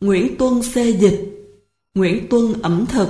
Nguyễn Tuân xê dịch, Nguyễn Tuân ẩm thực.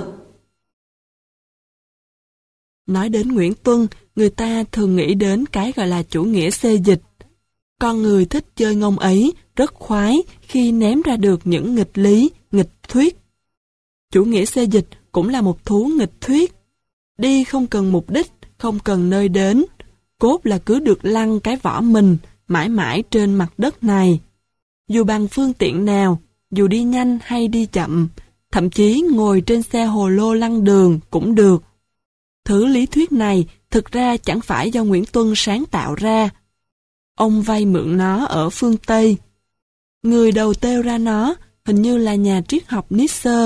Nói đến Nguyễn Tuân, người ta thường nghĩ đến cái gọi là chủ nghĩa xê dịch. Con người thích chơi ngông ấy, rất khoái khi ném ra được những nghịch lý, nghịch thuyết. Chủ nghĩa xê dịch cũng là một thú nghịch thuyết. Đi không cần mục đích, không cần nơi đến. Cốt là cứ được lăn cái vỏ mình, mãi mãi trên mặt đất này. Dù bằng phương tiện nào, dù đi nhanh hay đi chậm, thậm chí ngồi trên xe hồ lô lăn đường cũng được. Thứ lý thuyết này thực ra chẳng phải do Nguyễn Tuân sáng tạo ra. Ông vay mượn nó ở phương Tây. Người đầu têu ra nó hình như là nhà triết học Nietzsche.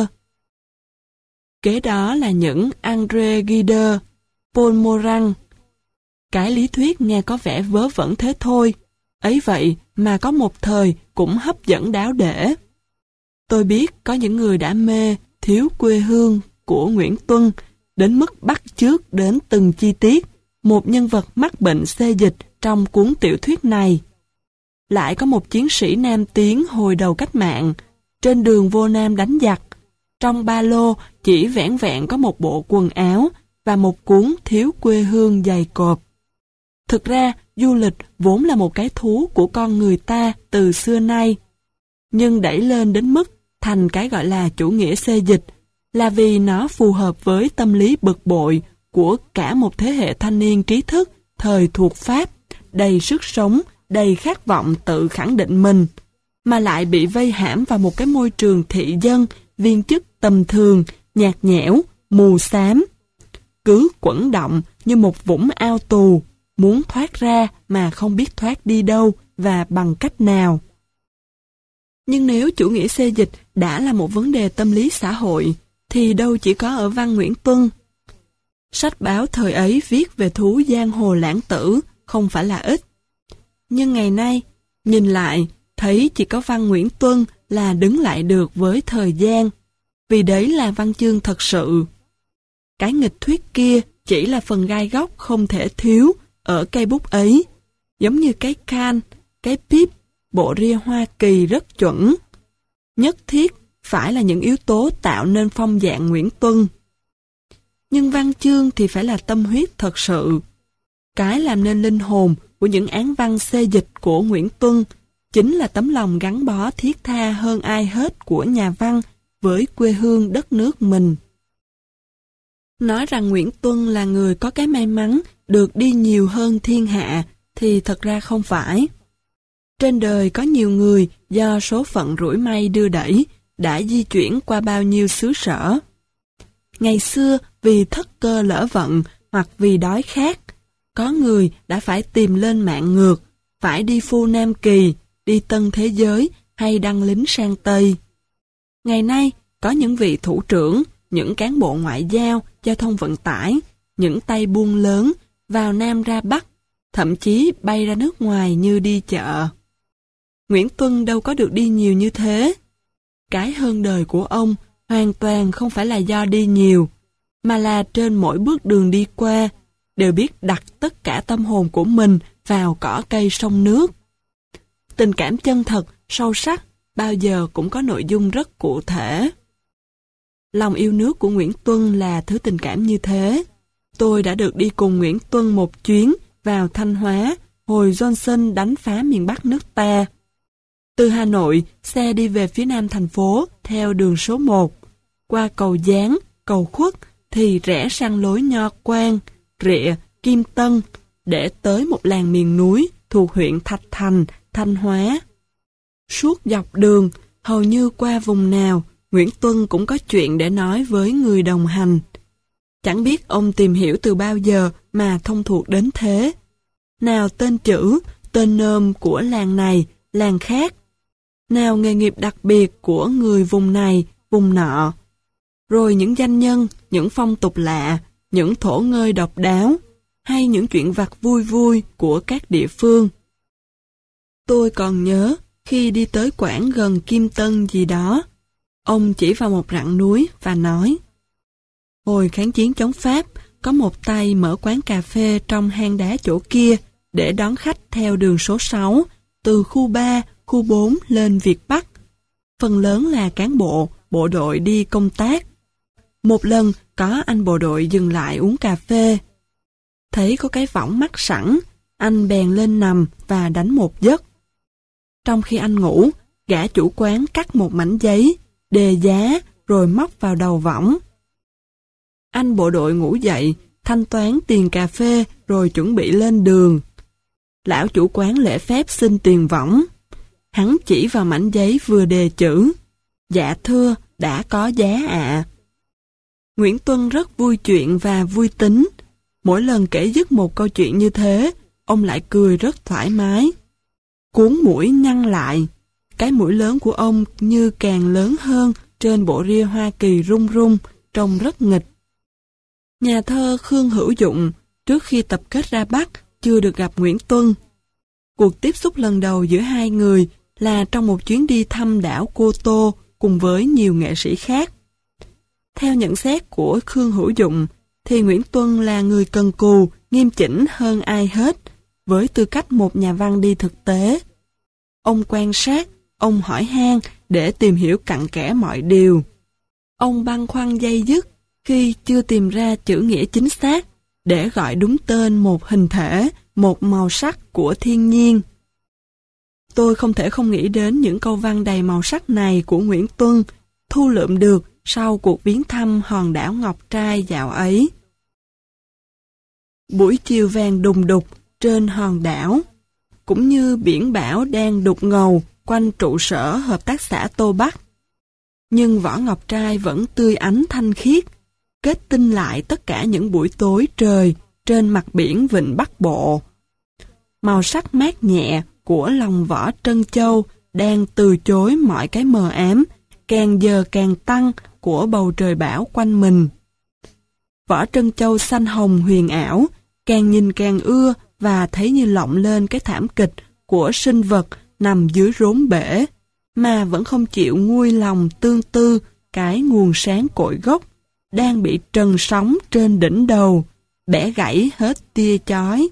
Kế đó là những André Gide, Paul Morand. Cái lý thuyết nghe có vẻ vớ vẩn thế thôi, ấy vậy mà có một thời cũng hấp dẫn đáo để. Tôi biết có những người đã mê thiếu quê hương của Nguyễn Tuân đến mức bắt chước đến từng chi tiết một nhân vật mắc bệnh xê dịch trong cuốn tiểu thuyết này. Lại có một chiến sĩ nam tiến hồi đầu cách mạng, trên đường vô Nam đánh giặc. Trong ba lô chỉ vẻn vẹn có một bộ quần áo và một cuốn thiếu quê hương dày cộp. Thực ra, du lịch vốn là một cái thú của con người ta từ xưa nay. Nhưng đẩy lên đến mức thành cái gọi là chủ nghĩa xê dịch là vì nó phù hợp với tâm lý bực bội của cả một thế hệ thanh niên trí thức thời thuộc Pháp, đầy sức sống, đầy khát vọng tự khẳng định mình, mà lại bị vây hãm vào một cái môi trường thị dân, viên chức tầm thường, nhạt nhẽo, mù xám. Cứ quẩn động như một vũng ao tù, muốn thoát ra mà không biết thoát đi đâu và bằng cách nào. Nhưng nếu chủ nghĩa xê dịch đã là một vấn đề tâm lý xã hội, thì đâu chỉ có ở văn Nguyễn Tuân. Sách báo thời ấy viết về thú giang hồ lãng tử không phải là ít. Nhưng ngày nay, nhìn lại, thấy chỉ có văn Nguyễn Tuân là đứng lại được với thời gian, vì đấy là văn chương thật sự. Cái nghịch thuyết kia chỉ là phần gai góc không thể thiếu ở cây bút ấy, giống như cái can, cái pip, bộ ria Hoa Kỳ rất chuẩn. Nhất thiết phải là những yếu tố tạo nên phong dạng Nguyễn Tuân. Nhưng văn chương thì phải là tâm huyết thật sự. Cái làm nên linh hồn của những án văn xê dịch của Nguyễn Tuân chính là tấm lòng gắn bó thiết tha hơn ai hết của nhà văn với quê hương đất nước mình. Nói rằng Nguyễn Tuân là người có cái may mắn được đi nhiều hơn thiên hạ thì thật ra không phải. Trên đời có nhiều người do số phận rủi may đưa đẩy đã di chuyển qua bao nhiêu xứ sở. Ngày xưa vì thất cơ lỡ vận hoặc vì đói khát, có người đã phải tìm lên mạng ngược, phải đi phu Nam Kỳ, đi Tân Thế Giới hay đăng lính sang Tây. Ngày nay, có những vị thủ trưởng, những cán bộ ngoại giao, giao thông vận tải, những tay buôn lớn, vào Nam ra Bắc, thậm chí bay ra nước ngoài như đi chợ. Nguyễn Tuân đâu có được đi nhiều như thế. Cái hơn đời của ông hoàn toàn không phải là do đi nhiều, mà là trên mỗi bước đường đi qua, đều biết đặt tất cả tâm hồn của mình vào cỏ cây sông nước. Tình cảm chân thật, sâu sắc, bao giờ cũng có nội dung rất cụ thể. Lòng yêu nước của Nguyễn Tuân là thứ tình cảm như thế. Tôi đã được đi cùng Nguyễn Tuân một chuyến vào Thanh Hóa, hồi Johnson đánh phá miền Bắc nước ta. Từ Hà Nội, xe đi về phía nam thành phố theo đường số 1, qua cầu Gián, cầu Khuất thì rẽ sang lối Nho Quan, Rịa, Kim Tân để tới một làng miền núi thuộc huyện Thạch Thành, Thanh Hóa. Suốt dọc đường, hầu như qua vùng nào, Nguyễn Tuân cũng có chuyện để nói với người đồng hành. Chẳng biết ông tìm hiểu từ bao giờ mà thông thuộc đến thế. Nào tên chữ, tên nôm của làng này, làng khác. Nào nghề nghiệp đặc biệt của người vùng này, vùng nọ. Rồi những danh nhân, những phong tục lạ, những thổ ngơi độc đáo, hay những chuyện vặt vui vui của các địa phương. Tôi còn nhớ, khi đi tới quảng gần Kim Tân gì đó, ông chỉ vào một rặng núi và nói: hồi kháng chiến chống Pháp, có một tay mở quán cà phê trong hang đá chỗ kia để đón khách theo đường số 6, từ khu 3, khu 4 lên Việt Bắc. phần lớn là cán bộ, bộ đội đi công tác. Một lần có anh bộ đội dừng lại uống cà phê. Thấy có cái võng mắc sẵn, anh bèn lên nằm và đánh một giấc. Trong khi anh ngủ, gã chủ quán cắt một mảnh giấy, đề giá rồi móc vào đầu võng. Anh bộ đội ngủ dậy, thanh toán tiền cà phê rồi chuẩn bị lên đường. Lão chủ quán lễ phép xin tiền võng. Hắn chỉ vào mảnh giấy vừa đề chữ: "Dạ thưa, đã có giá ạ." Nguyễn Tuân rất vui chuyện và vui tính. Mỗi lần kể dứt một câu chuyện như thế, ông lại cười rất thoải mái. Cuốn mũi nhăn lại, cái mũi lớn của ông như càng lớn hơn trên bộ ria Hoa Kỳ rung rung, trông rất nghịch. Nhà thơ Khương Hữu Dụng trước khi tập kết ra Bắc chưa được gặp Nguyễn Tuân. Cuộc tiếp xúc lần đầu giữa hai người là trong một chuyến đi thăm đảo Cô Tô cùng với nhiều nghệ sĩ khác. Theo nhận xét của Khương Hữu Dụng, thì Nguyễn Tuân là người cần cù, nghiêm chỉnh hơn ai hết, với tư cách một nhà văn đi thực tế. Ông quan sát, ông hỏi han để tìm hiểu cặn kẽ mọi điều. Ông băn khoăn day dứt khi chưa tìm ra chữ nghĩa chính xác để gọi đúng tên một hình thể, một màu sắc của thiên nhiên. Tôi không thể không nghĩ đến những câu văn đầy màu sắc này của Nguyễn Tuân, thu lượm được sau cuộc viếng thăm hòn đảo Ngọc Trai dạo ấy. Buổi chiều vàng đùng đục trên hòn đảo, cũng như biển bão đang đục ngầu quanh trụ sở hợp tác xã Tô Bắc. Nhưng vỏ ngọc trai vẫn tươi ánh thanh khiết, kết tinh lại tất cả những buổi tối trời trên mặt biển vịnh Bắc Bộ. Màu sắc mát nhẹ của lòng vỏ trân châu đang từ chối mọi cái mờ ám, càng giờ càng tăng của bầu trời bão quanh mình. Vỏ trân châu xanh hồng huyền ảo, càng nhìn càng ưa và thấy như lộng lên cái thảm kịch của sinh vật nằm dưới rốn bể, mà vẫn không chịu nguôi lòng tương tư cái nguồn sáng cội gốc, đang bị trần sóng trên đỉnh đầu, bẻ gãy hết tia chói.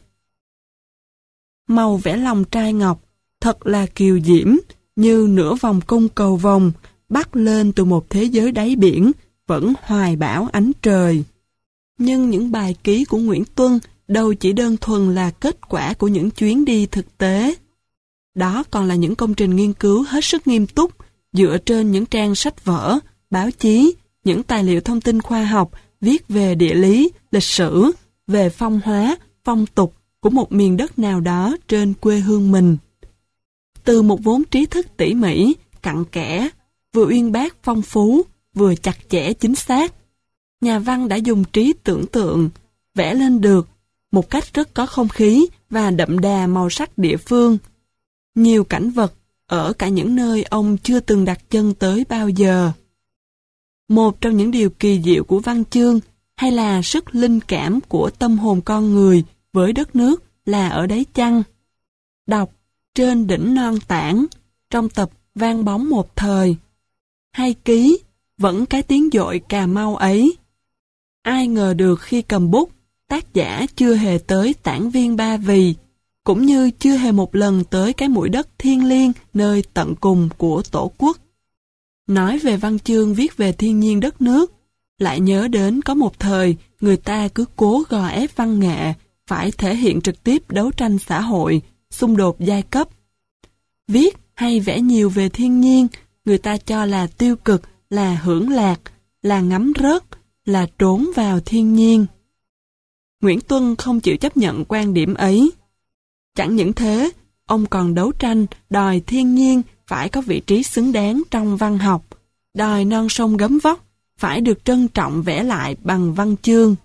Màu vẽ lòng trai ngọc, thật là kiều diễm, như nửa vòng cung cầu vồng, bắt lên từ một thế giới đáy biển, vẫn hoài bão ánh trời. Nhưng những bài ký của Nguyễn Tuân đâu chỉ đơn thuần là kết quả của những chuyến đi thực tế. Đó còn là những công trình nghiên cứu hết sức nghiêm túc, dựa trên những trang sách vở, báo chí, những tài liệu thông tin khoa học, viết về địa lý, lịch sử, về phong hóa, phong tục của một miền đất nào đó trên quê hương mình. Từ một vốn trí thức tỉ mỉ, cặn kẽ, vừa uyên bác phong phú, vừa chặt chẽ chính xác, nhà văn đã dùng trí tưởng tượng, vẽ lên được một cách rất có không khí và đậm đà màu sắc địa phương. Nhiều cảnh vật ở cả những nơi ông chưa từng đặt chân tới bao giờ. Một trong những điều kỳ diệu của văn chương hay là sức linh cảm của tâm hồn con người với đất nước là ở đấy chăng? Đọc Trên đỉnh non tảng, trong tập Vang bóng một thời, hay ký Vẫn cái tiếng dội Cà Mau ấy. Ai ngờ được khi cầm bút, tác giả chưa hề tới tản viên Ba Vì, cũng như chưa hề một lần tới cái mũi đất thiêng liêng nơi tận cùng của Tổ quốc. Nói về văn chương viết về thiên nhiên đất nước, lại nhớ đến có một thời người ta cứ cố gò ép văn nghệ phải thể hiện trực tiếp đấu tranh xã hội, xung đột giai cấp. Viết hay vẽ nhiều về thiên nhiên, người ta cho là tiêu cực, là hưởng lạc, là ngắm rớt, là trốn vào thiên nhiên. Nguyễn Tuân không chịu chấp nhận quan điểm ấy. Chẳng những thế, ông còn đấu tranh đòi thiên nhiên phải có vị trí xứng đáng trong văn học, đòi non sông gấm vóc phải được trân trọng vẽ lại bằng văn chương.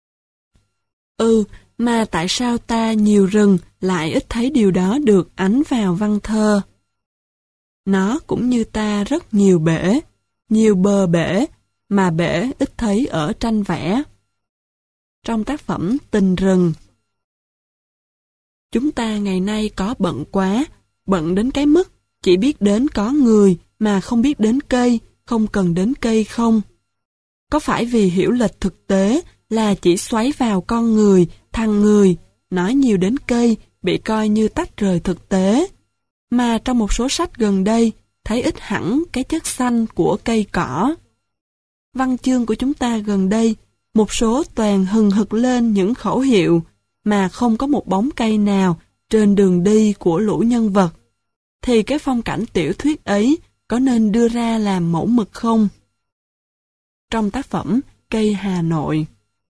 Mà tại sao ta nhiều rừng lại ít thấy điều đó được ánh vào văn thơ? Nó cũng như ta rất nhiều bể, nhiều bờ bể, mà bể ít thấy ở tranh vẽ. Trong tác phẩm Tình Rừng, chúng ta ngày nay có bận quá, bận đến cái mức chỉ biết đến có người mà không biết đến cây, không cần đến cây không? Có phải vì hiểu lệch thực tế là chỉ xoáy vào con người, thằng người, nói nhiều đến cây bị coi như tách rời thực tế, mà trong một số sách gần đây, thấy ít hẳn cái chất xanh của cây cỏ. Văn chương của chúng ta gần đây, một số toàn hừng hực lên những khẩu hiệu mà không có một bóng cây nào trên đường đi của lũ nhân vật. Thì cái phong cảnh tiểu thuyết ấy có nên đưa ra làm mẫu mực không? Trong tác phẩm Cây Hà Nội,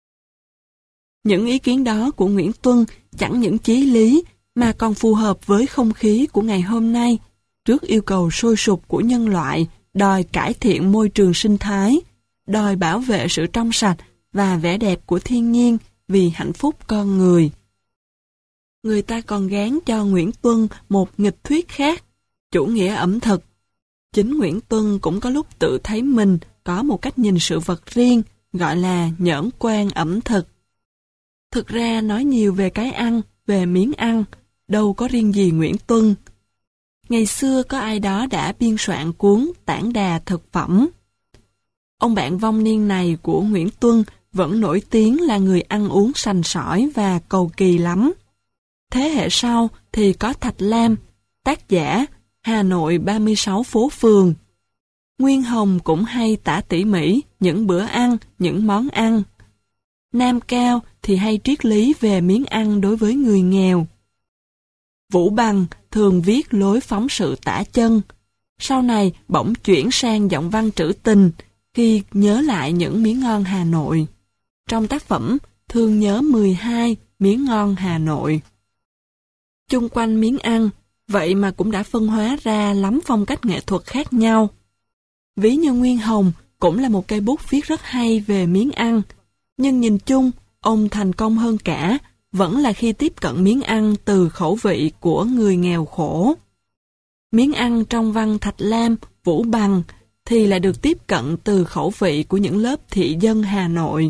những ý kiến đó của Nguyễn Tuân chẳng những chí lý mà còn phù hợp với không khí của ngày hôm nay, trước yêu cầu sôi sục của nhân loại, đòi cải thiện môi trường sinh thái, đòi bảo vệ sự trong sạch và vẻ đẹp của thiên nhiên vì hạnh phúc con người. Người ta còn gán cho Nguyễn Tuân một nghịch thuyết khác, chủ nghĩa ẩm thực. Chính Nguyễn Tuân cũng có lúc tự thấy mình có một cách nhìn sự vật riêng, gọi là nhẫn quan ẩm thực. Thực ra nói nhiều về cái ăn, về miếng ăn, đâu có riêng gì Nguyễn Tuân. Ngày xưa có ai đó đã biên soạn cuốn Tản đà thực phẩm. Ông bạn vong niên này của Nguyễn Tuân vẫn nổi tiếng là người ăn uống sành sỏi và cầu kỳ lắm. Thế hệ sau thì có Thạch Lam, tác giả Hà Nội 36 phố phường. Nguyên Hồng cũng hay tả tỉ mỉ những bữa ăn, những món ăn. Nam Cao thì hay triết lý về miếng ăn đối với người nghèo. Vũ Bằng thường viết lối phóng sự tả chân. Sau này bỗng chuyển sang giọng văn trữ tình khi nhớ lại những miếng ngon Hà Nội. Trong tác phẩm Thương nhớ 12 miếng ngon Hà Nội. Chung quanh miếng ăn, vậy mà cũng đã phân hóa ra lắm phong cách nghệ thuật khác nhau. Ví như Nguyên Hồng cũng là một cây bút viết rất hay về miếng ăn, nhưng nhìn chung, ông thành công hơn cả vẫn là khi tiếp cận miếng ăn từ khẩu vị của người nghèo khổ. Miếng ăn trong văn Thạch Lam, Vũ Bằng thì lại được tiếp cận từ khẩu vị của những lớp thị dân Hà Nội.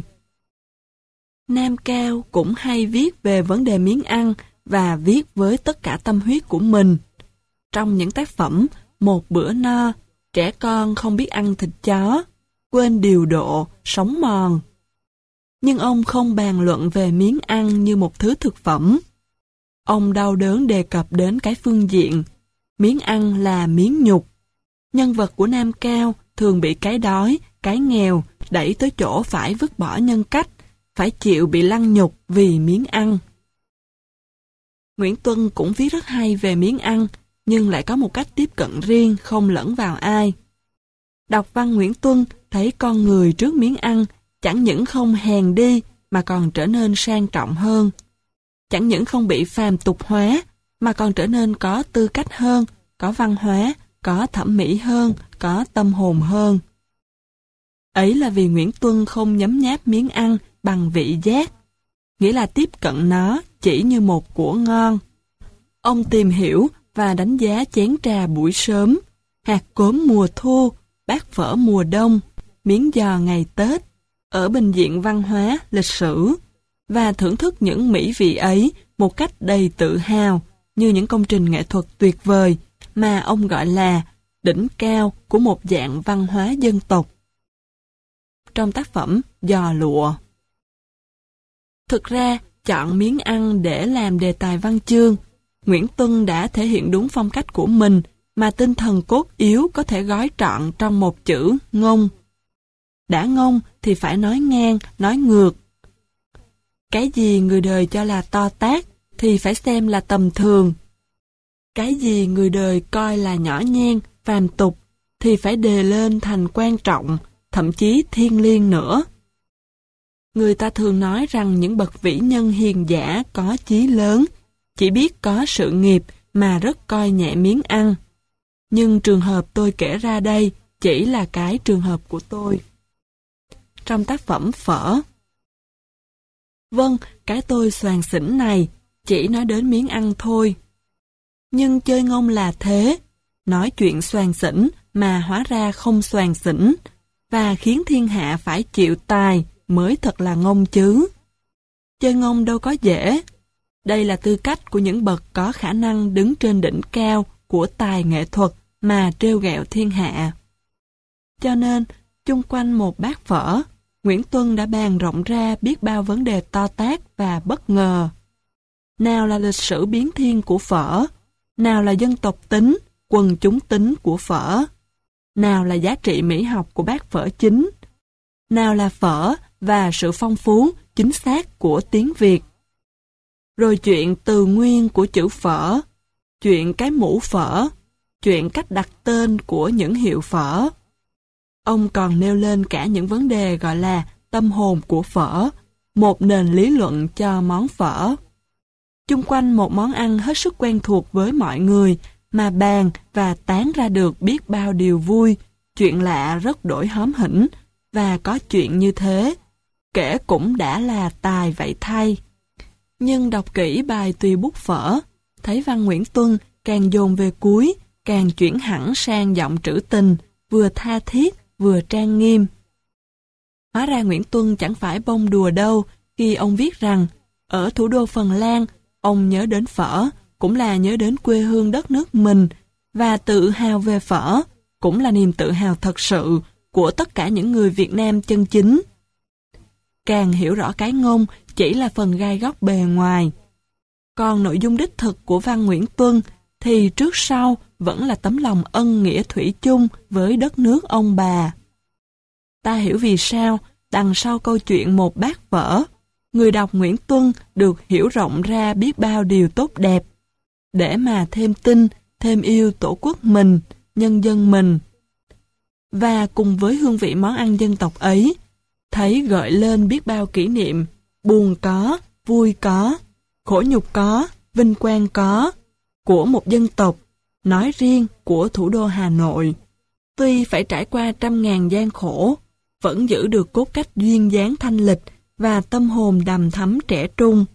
Nam Cao cũng hay viết về vấn đề miếng ăn và viết với tất cả tâm huyết của mình. Trong những tác phẩm Một bữa no, Trẻ con không biết ăn thịt chó, Quên điều độ, Sống mòn. Nhưng ông không bàn luận về miếng ăn như một thứ thực phẩm. Ông đau đớn đề cập đến cái phương diện, miếng ăn là miếng nhục. Nhân vật của Nam Cao thường bị cái đói, cái nghèo đẩy tới chỗ phải vứt bỏ nhân cách, phải chịu bị lăng nhục vì miếng ăn. Nguyễn Tuân cũng viết rất hay về miếng ăn, nhưng lại có một cách tiếp cận riêng không lẫn vào ai. Đọc văn Nguyễn Tuân thấy con người trước miếng ăn chẳng những không hèn đi mà còn trở nên sang trọng hơn. Chẳng những không bị phàm tục hóa mà còn trở nên có tư cách hơn, có văn hóa, có thẩm mỹ hơn, có tâm hồn hơn. Ấy là vì Nguyễn Tuân không nhấm nháp miếng ăn bằng vị giác, nghĩa là tiếp cận nó chỉ như một của ngon. Ông tìm hiểu và đánh giá chén trà buổi sớm, hạt cốm mùa thu, bát phở mùa đông, miếng giò ngày Tết, ở bình diện văn hóa, lịch sử, và thưởng thức những mỹ vị ấy một cách đầy tự hào, như những công trình nghệ thuật tuyệt vời mà ông gọi là đỉnh cao của một dạng văn hóa dân tộc. Trong tác phẩm Giò lụa. Thực ra, chọn miếng ăn để làm đề tài văn chương, Nguyễn Tuân đã thể hiện đúng phong cách của mình mà tinh thần cốt yếu có thể gói trọn trong một chữ ngông. Đã ngông thì phải nói ngang, nói ngược. Cái gì người đời cho là to tát thì phải xem là tầm thường. Cái gì người đời coi là nhỏ nhen, phàm tục thì phải đề lên thành quan trọng, thậm chí thiêng liêng nữa. Người ta thường nói rằng những bậc vĩ nhân hiền giả có chí lớn, chỉ biết có sự nghiệp mà rất coi nhẹ miếng ăn. Nhưng trường hợp tôi kể ra đây chỉ là cái trường hợp của tôi. Trong tác phẩm Phở. Vâng, cái tôi xoàn xỉn này chỉ nói đến miếng ăn thôi. Nhưng chơi ngông là thế, nói chuyện xoàn xỉn mà hóa ra không xoàn xỉn, và khiến thiên hạ phải chịu tài mới thật là ngông chứ. Chơi ngông đâu có dễ. Đây là tư cách của những bậc có khả năng đứng trên đỉnh cao của tài nghệ thuật mà trêu ghẹo thiên hạ. Cho nên, chung quanh một bát phở, Nguyễn Tuân đã bàn rộng ra biết bao vấn đề to tát và bất ngờ. Nào là lịch sử biến thiên của phở, nào là dân tộc tính, quần chúng tính của phở. Nào là giá trị mỹ học của bát phở chính. Nào là phở và sự phong phú, chính xác của tiếng Việt. Rồi chuyện từ nguyên của chữ phở, chuyện cái mũ phở, chuyện cách đặt tên của những hiệu phở. Ông còn nêu lên cả những vấn đề gọi là tâm hồn của phở, một nền lý luận cho món phở. Chung quanh một món ăn hết sức quen thuộc với mọi người mà bàn và tán ra được biết bao điều vui, chuyện lạ rất đổi hóm hỉnh, và có chuyện như thế, kể cũng đã là tài vậy thay. Nhưng đọc kỹ bài tùy bút phở, thấy văn Nguyễn Tuân càng dồn về cuối, càng chuyển hẳn sang giọng trữ tình, vừa tha thiết, vừa trang nghiêm. Hóa ra Nguyễn Tuân chẳng phải bông đùa đâu khi ông viết rằng, ở thủ đô Phần Lan, ông nhớ đến phở, cũng là nhớ đến quê hương đất nước mình, và tự hào về phở, cũng là niềm tự hào thật sự của tất cả những người Việt Nam chân chính. Càng hiểu rõ cái ngôn chỉ là phần gai góc bề ngoài. Còn nội dung đích thực của văn Nguyễn Tuân thì trước sau vẫn là tấm lòng ân nghĩa thủy chung với đất nước ông bà. Ta hiểu vì sao đằng sau câu chuyện một bát phở, người đọc Nguyễn Tuân được hiểu rộng ra biết bao điều tốt đẹp, để mà thêm tin, thêm yêu tổ quốc mình, nhân dân mình. Và cùng với hương vị món ăn dân tộc ấy, thấy gợi lên biết bao kỷ niệm, buồn có, vui có, khổ nhục có, vinh quang có, của một dân tộc, nói riêng của thủ đô Hà Nội. Tuy phải trải qua trăm ngàn gian khổ, vẫn giữ được cốt cách duyên dáng thanh lịch và tâm hồn đằm thắm trẻ trung.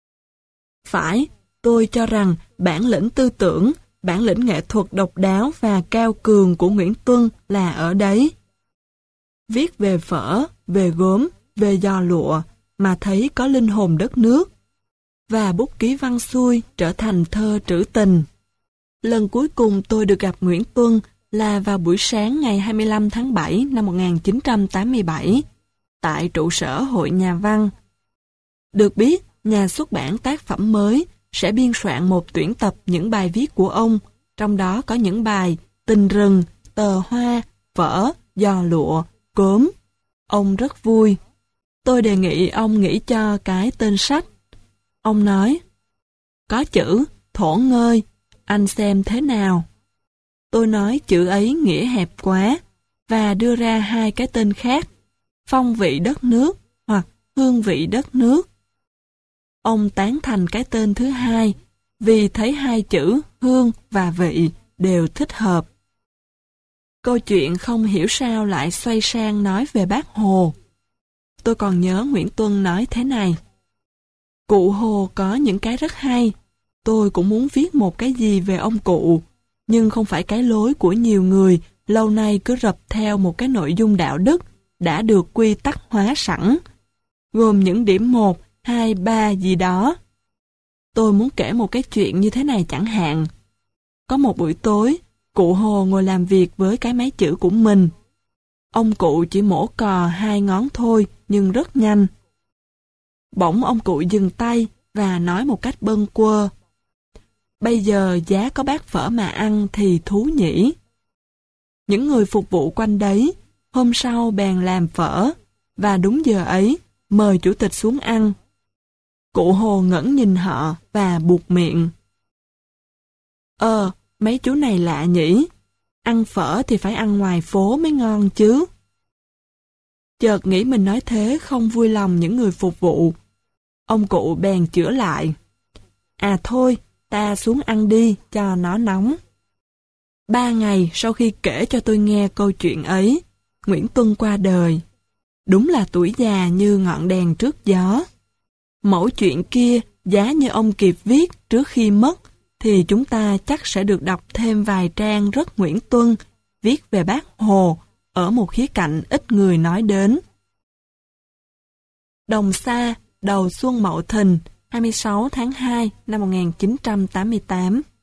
Phải, tôi cho rằng bản lĩnh tư tưởng, bản lĩnh nghệ thuật độc đáo và cao cường của Nguyễn Tuân là ở đấy. Viết về phở, về gốm, về giò lụa mà thấy có linh hồn đất nước, và bút ký văn xuôi trở thành thơ trữ tình. Lần cuối cùng tôi được gặp Nguyễn Tuân là vào buổi sáng ngày 25 tháng 7 năm 1987, tại trụ sở Hội Nhà văn. Được biết, nhà xuất bản tác phẩm mới sẽ biên soạn một tuyển tập những bài viết của ông, trong đó có những bài Tình rừng, Tờ hoa, Phở, Giò lụa, Cốm. Ông rất vui. Tôi đề nghị ông nghĩ cho cái tên sách. Ông nói, có chữ Thổ Ngơi, anh xem thế nào? Tôi nói chữ ấy nghĩa hẹp quá, và đưa ra hai cái tên khác, Phong vị đất nước hoặc Hương vị đất nước. Ông tán thành cái tên thứ hai, vì thấy hai chữ hương và vị đều thích hợp. Câu chuyện không hiểu sao lại xoay sang nói về Bác Hồ. Tôi còn nhớ Nguyễn Tuân nói thế này: cụ Hồ có những cái rất hay, tôi cũng muốn viết một cái gì về ông cụ, nhưng không phải cái lối của nhiều người lâu nay cứ rập theo một cái nội dung đạo đức đã được quy tắc hóa sẵn, gồm những điểm 1, 2, 3 gì đó. Tôi muốn kể một cái chuyện như thế này chẳng hạn. Có một buổi tối, cụ Hồ ngồi làm việc với cái máy chữ của mình. Ông cụ chỉ mổ cò 2 ngón thôi, nhưng rất nhanh. Bỗng ông cụ dừng tay và nói một cách bâng quơ: bây giờ giá có bát phở mà ăn thì thú nhỉ. Những người phục vụ quanh đấy, hôm sau bèn làm phở, và đúng giờ ấy, mời chủ tịch xuống ăn. Cụ Hồ ngẩng nhìn họ và buột miệng: mấy chú này lạ nhỉ, ăn phở thì phải ăn ngoài phố mới ngon chứ. Chợt nghĩ mình nói thế không vui lòng những người phục vụ. Ông cụ bèn chữa lại: à thôi, ta xuống ăn đi cho nó nóng. 3 ngày sau khi kể cho tôi nghe câu chuyện ấy, Nguyễn Tuân qua đời. Đúng là tuổi già như ngọn đèn trước gió. Mẫu chuyện kia, giá như ông kịp viết trước khi mất, thì chúng ta chắc sẽ được đọc thêm vài trang rất Nguyễn Tuân, viết về Bác Hồ, ở một khía cạnh ít người nói đến. Đồng Sa, đầu xuân Mậu Thìn, 26 tháng 2 năm 1988.